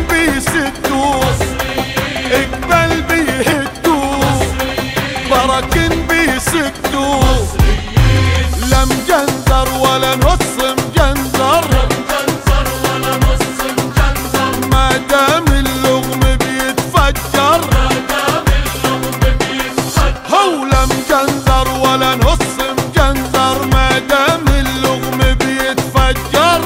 بيسدوا اقبل بيهدوا براكين بيسدوا لا مجنزر ولا نص مجنزر ما دام اللغم بيتفجر هو لا مجنزر ولا نص مجنزر ما دام اللغم بيتفجر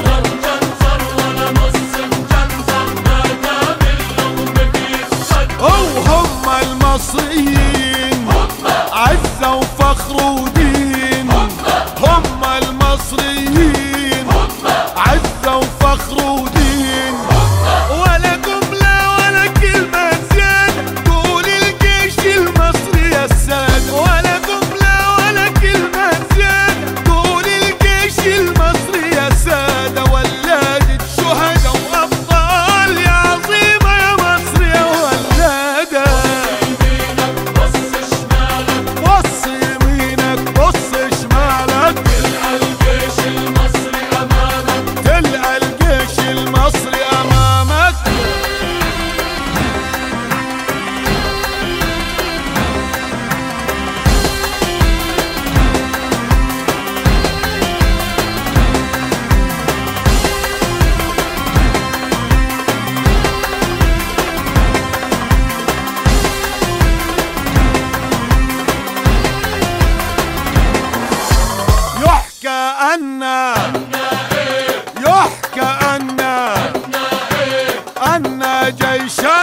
هم المصريين عزة وفخر ودين هم المصريين عزة وفخر ودين ولا جملة ولا كلمة زيادة تقول الجيش المصري يا السادة ولا جملة ولا كلمة زيادة تقول الجيش المصري يا سادة ولادة شهداء وأبطال يا عظيمة يا مصر يا ولادة بص يمينك بص شمالك تلقى الجيش المصري أمامك تلقى الجيش المصري أمامك يحكى أن جيشا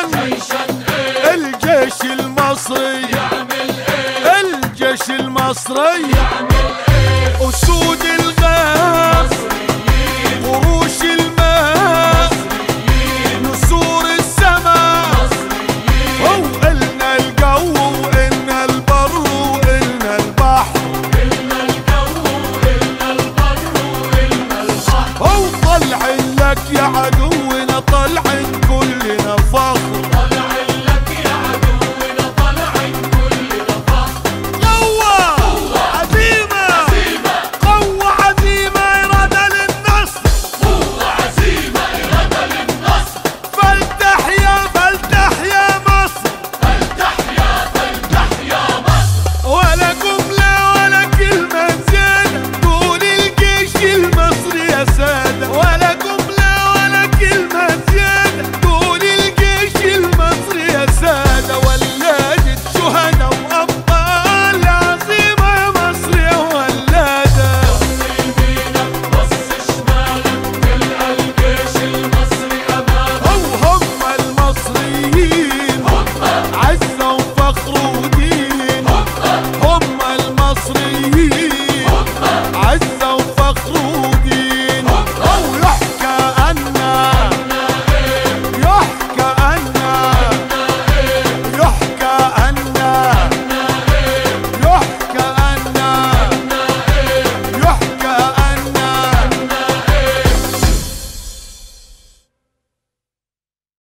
الجيش المصري الجيش المصري